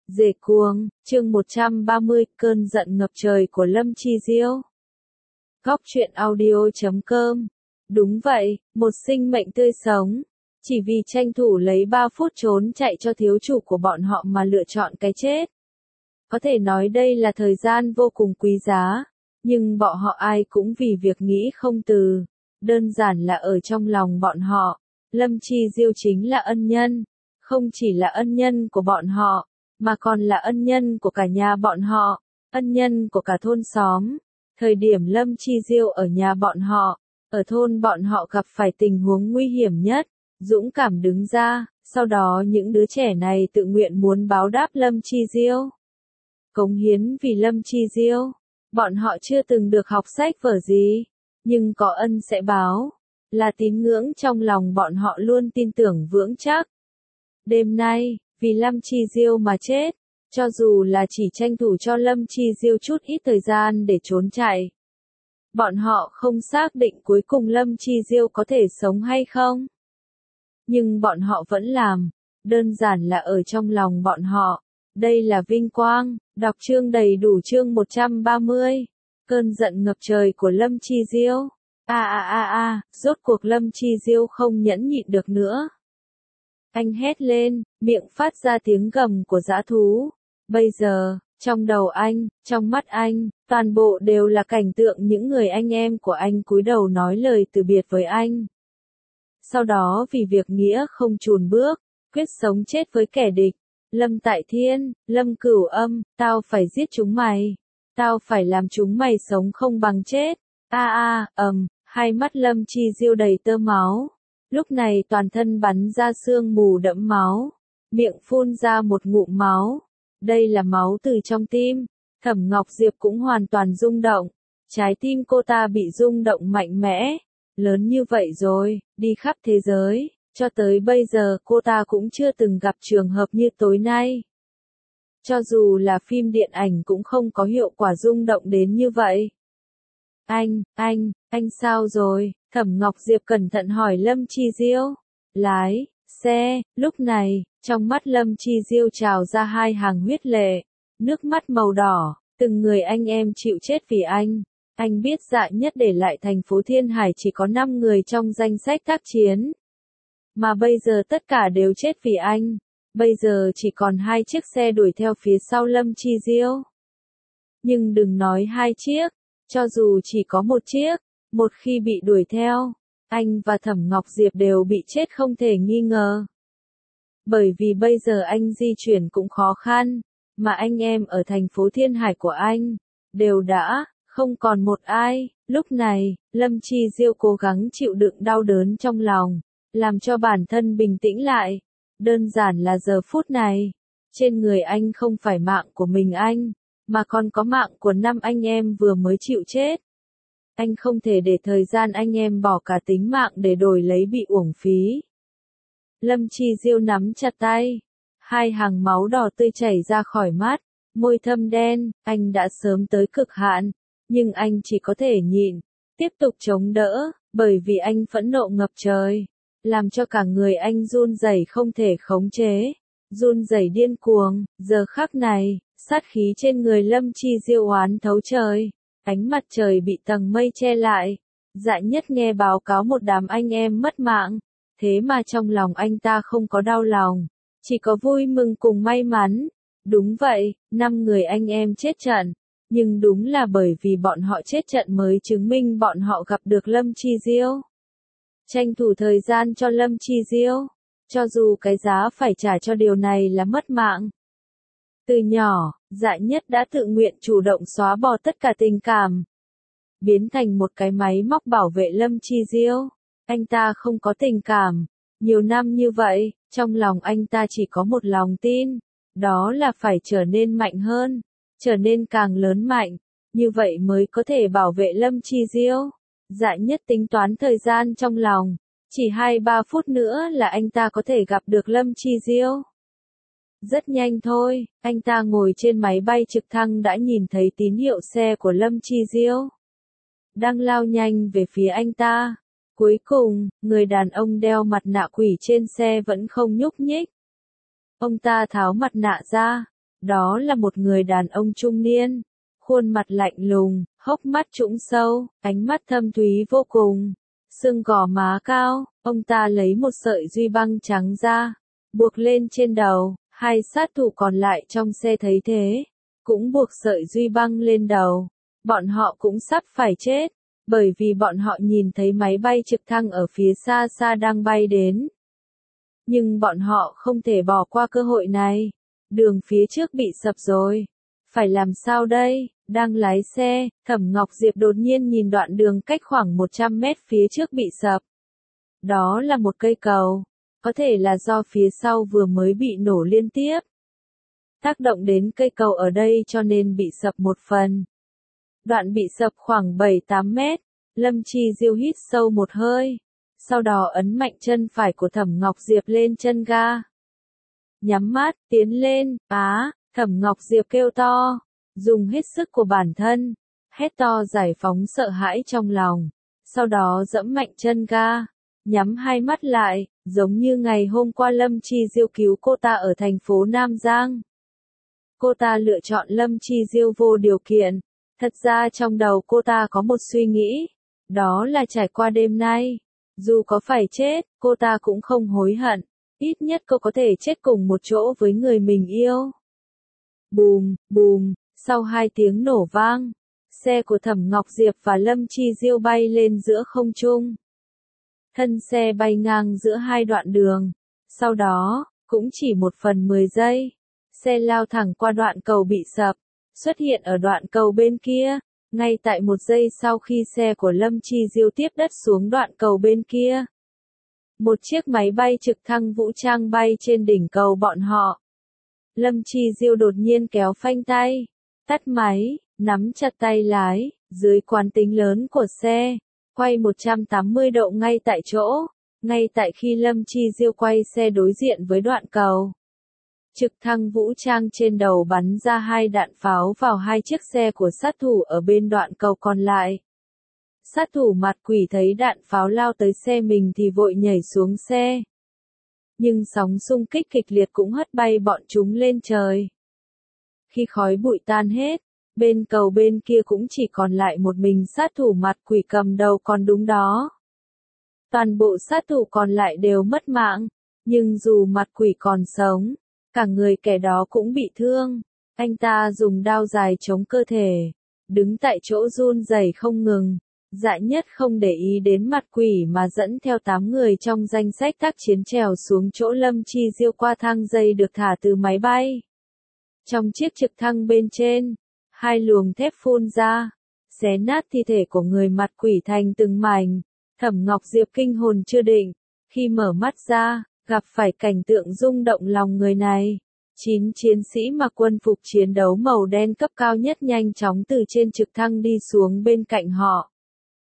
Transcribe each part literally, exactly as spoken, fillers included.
Dề cuồng, chương một trăm ba mươi, cơn giận ngập trời của Lâm Chi Diêu. Góc truyện audio chấm com. Đúng vậy, một sinh mệnh tươi sống. Chỉ vì tranh thủ lấy ba phút trốn chạy cho thiếu chủ của bọn họ mà lựa chọn cái chết. Có thể nói đây là thời gian vô cùng quý giá, nhưng bọn họ ai cũng vì việc nghĩ không từ. Đơn giản là ở trong lòng bọn họ, Lâm Chi Diêu chính là ân nhân. Không chỉ là ân nhân của bọn họ, mà còn là ân nhân của cả nhà bọn họ, ân nhân của cả thôn xóm. Thời điểm Lâm Chi Diêu ở nhà bọn họ, ở thôn bọn họ gặp phải tình huống nguy hiểm nhất, dũng cảm đứng ra, sau đó những đứa trẻ này tự nguyện muốn báo đáp Lâm Chi Diêu. Cống hiến vì Lâm Chi Diêu, bọn họ chưa từng được học sách vở gì, nhưng có ân sẽ báo, là tín ngưỡng trong lòng bọn họ luôn tin tưởng vững chắc. Đêm nay, vì Lâm Chi Diêu mà chết, cho dù là chỉ tranh thủ cho Lâm Chi Diêu chút ít thời gian để trốn chạy. Bọn họ không xác định cuối cùng Lâm Chi Diêu có thể sống hay không. Nhưng bọn họ vẫn làm, đơn giản là ở trong lòng bọn họ. Đây là vinh quang, đọc chương đầy đủ chương một trăm ba mươi. Cơn giận ngập trời của Lâm Chi Diêu. A a a a, rốt cuộc Lâm Chi Diêu không nhẫn nhịn được nữa. Anh hét lên, miệng phát ra tiếng gầm của dã thú. Bây giờ, trong đầu anh, trong mắt anh, toàn bộ đều là cảnh tượng những người anh em của anh cúi đầu nói lời từ biệt với anh. Sau đó vì việc nghĩa không chùn bước, quyết sống chết với kẻ địch. Lâm Tại Thiên, Lâm Cửu Âm, tao phải giết chúng mày. Tao phải làm chúng mày sống không bằng chết. A a, ầm, hai mắt Lâm Chi Diêu đầy tơ máu. Lúc này toàn thân bắn ra sương mù đẫm máu, miệng phun ra một ngụm máu. Đây là máu từ trong tim. Thẩm Ngọc Diệp cũng hoàn toàn rung động. Trái tim cô ta bị rung động mạnh mẽ. Lớn như vậy rồi, đi khắp thế giới, cho tới bây giờ cô ta cũng chưa từng gặp trường hợp như tối nay. Cho dù là phim điện ảnh cũng không có hiệu quả rung động đến như vậy. Anh, anh, anh sao rồi? Thẩm Ngọc Diệp cẩn thận hỏi Lâm Chi Diêu. Lái xe, lúc này, trong mắt Lâm Chi Diêu trào ra hai hàng huyết lệ, nước mắt màu đỏ, từng người anh em chịu chết vì anh. Anh biết Dạ Nhất để lại thành phố Thiên Hải chỉ có năm người trong danh sách tác chiến. Mà bây giờ tất cả đều chết vì anh. Bây giờ chỉ còn hai chiếc xe đuổi theo phía sau Lâm Chi Diêu. Nhưng đừng nói hai chiếc, cho dù chỉ có một chiếc, một khi bị đuổi theo, anh và Thẩm Ngọc Diệp đều bị chết không thể nghi ngờ. Bởi vì bây giờ anh di chuyển cũng khó khăn, mà anh em ở thành phố Thiên Hải của anh, đều đã, không còn một ai. Lúc này, Lâm Chi Diêu cố gắng chịu đựng đau đớn trong lòng, làm cho bản thân bình tĩnh lại. Đơn giản là giờ phút này, trên người anh không phải mạng của mình anh, mà còn có mạng của năm anh em vừa mới chịu chết. Anh không thể để thời gian anh em bỏ cả tính mạng để đổi lấy bị uổng phí. Lâm Chi Diêu nắm chặt tay, hai hàng máu đỏ tươi chảy ra khỏi mắt, môi thâm đen, anh đã sớm tới cực hạn, nhưng anh chỉ có thể nhịn, tiếp tục chống đỡ, bởi vì anh phẫn nộ ngập trời, làm cho cả người anh run rẩy không thể khống chế, run rẩy điên cuồng. Giờ khắc này, sát khí trên người Lâm Chi Diêu oán thấu trời. Ánh mặt trời bị tầng mây che lại. Dạ Nhất nghe báo cáo một đám anh em mất mạng. Thế mà trong lòng anh ta không có đau lòng, chỉ có vui mừng cùng may mắn. Đúng vậy, năm người anh em chết trận. Nhưng đúng là bởi vì bọn họ chết trận mới chứng minh bọn họ gặp được Lâm Chi Diêu. Tranh thủ thời gian cho Lâm Chi Diêu. Cho dù cái giá phải trả cho điều này là mất mạng. Từ nhỏ, Dạ Nhất đã tự nguyện chủ động xóa bỏ tất cả tình cảm, biến thành một cái máy móc bảo vệ Lâm Chi Diêu. Anh ta không có tình cảm. Nhiều năm như vậy, trong lòng anh ta chỉ có một lòng tin, đó là phải trở nên mạnh hơn, trở nên càng lớn mạnh, như vậy mới có thể bảo vệ Lâm Chi Diêu. Dạ Nhất tính toán thời gian trong lòng, chỉ hai ba phút nữa là anh ta có thể gặp được Lâm Chi Diêu. Rất nhanh thôi, anh ta ngồi trên máy bay trực thăng đã nhìn thấy tín hiệu xe của Lâm Chi Diêu đang lao nhanh về phía anh ta. Cuối cùng, người đàn ông đeo mặt nạ quỷ trên xe vẫn không nhúc nhích. Ông ta tháo mặt nạ ra, Đó là một người đàn ông trung niên, khuôn mặt lạnh lùng, hốc mắt trũng sâu, ánh mắt thâm thúy vô cùng, xương gò má cao. Ông ta lấy một sợi duy băng trắng ra, buộc lên trên đầu. Hai sát thủ còn lại trong xe thấy thế, cũng buộc sợi duy băng lên đầu. Bọn họ cũng sắp phải chết, bởi vì bọn họ nhìn thấy máy bay trực thăng ở phía xa xa đang bay đến. Nhưng bọn họ không thể bỏ qua cơ hội này. Đường phía trước bị sập rồi. Phải làm sao đây? Đang lái xe, Thẩm Ngọc Diệp đột nhiên nhìn đoạn đường cách khoảng một trăm mét phía trước bị sập. Đó là một cây cầu. Có thể là do phía sau vừa mới bị nổ liên tiếp. Tác động đến cây cầu ở đây cho nên bị sập một phần. Đoạn bị sập khoảng bảy tám mét. Lâm Chi Diêu hít sâu một hơi. Sau đó ấn mạnh chân phải của Thẩm Ngọc Diệp lên chân ga. Nhắm mắt, tiến lên, á, Thẩm Ngọc Diệp kêu to. Dùng hết sức của bản thân. Hét to giải phóng sợ hãi trong lòng. Sau đó dẫm mạnh chân ga. Nhắm hai mắt lại, giống như ngày hôm qua Lâm Chi Diêu cứu cô ta ở thành phố Nam Giang. Cô ta lựa chọn Lâm Chi Diêu vô điều kiện. Thật ra trong đầu cô ta có một suy nghĩ. Đó là trải qua đêm nay. Dù có phải chết, cô ta cũng không hối hận. Ít nhất cô có thể chết cùng một chỗ với người mình yêu. Bùm, bùm, sau hai tiếng nổ vang, xe của Thẩm Ngọc Diệp và Lâm Chi Diêu bay lên giữa không trung. Thân xe bay ngang giữa hai đoạn đường. Sau đó, cũng chỉ một phần mười giây, xe lao thẳng qua đoạn cầu bị sập, xuất hiện ở đoạn cầu bên kia. Ngay tại một giây sau khi xe của Lâm Chi Diêu tiếp đất xuống đoạn cầu bên kia, một chiếc máy bay trực thăng vũ trang bay trên đỉnh cầu bọn họ. Lâm Chi Diêu đột nhiên kéo phanh tay, tắt máy, nắm chặt tay lái, dưới quán tính lớn của xe, quay một trăm tám mươi độ ngay tại chỗ. Ngay tại khi Lâm Chi Diêu quay xe đối diện với đoạn cầu, trực thăng vũ trang trên đầu bắn ra hai đạn pháo vào hai chiếc xe của sát thủ ở bên đoạn cầu còn lại. Sát thủ mặt quỷ thấy đạn pháo lao tới xe mình thì vội nhảy xuống xe. Nhưng sóng xung kích kịch liệt cũng hất bay bọn chúng lên trời. Khi khói bụi tan hết, bên cầu bên kia cũng chỉ còn lại một mình sát thủ mặt quỷ cầm đầu còn đúng đó. Toàn bộ sát thủ còn lại đều mất mạng, nhưng dù mặt quỷ còn sống, cả người kẻ đó cũng bị thương. Anh ta dùng đao dài chống cơ thể, đứng tại chỗ run rẩy không ngừng. Dạ Nhất không để ý đến mặt quỷ mà dẫn theo tám người trong danh sách tác chiến trèo xuống chỗ Lâm Chi Diêu qua thang dây được thả từ máy bay. Trong chiếc trực thăng bên trên, hai luồng thép phun ra, xé nát thi thể của người mặt quỷ thành từng mảnh. Thẩm Ngọc Diệp kinh hồn chưa định, khi mở mắt ra, gặp phải cảnh tượng rung động lòng người này. Chín chiến sĩ mặc quân phục chiến đấu màu đen cấp cao nhất nhanh chóng từ trên trực thăng đi xuống bên cạnh họ.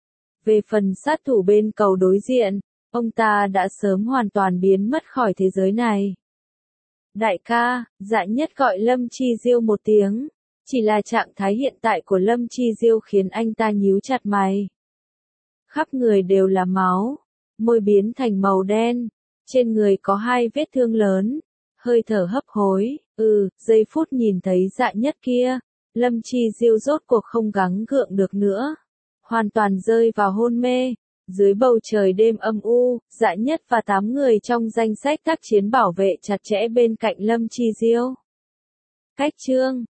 Về phần sát thủ bên cầu đối diện, ông ta đã sớm hoàn toàn biến mất khỏi thế giới này. Đại ca, Dạ Nhất gọi Lâm Chi Diêu một tiếng. Chỉ là trạng thái hiện tại của Lâm Chi Diêu khiến anh ta nhíu chặt mày. Khắp người đều là máu, môi biến thành màu đen, trên người có hai vết thương lớn, hơi thở hấp hối. Ừ, giây phút nhìn thấy Dạ Nhất kia, Lâm Chi Diêu rốt cuộc không gắng gượng được nữa, hoàn toàn rơi vào hôn mê. Dưới bầu trời đêm âm u, Dạ Nhất và tám người trong danh sách tác chiến bảo vệ chặt chẽ bên cạnh Lâm Chi Diêu. Cách chương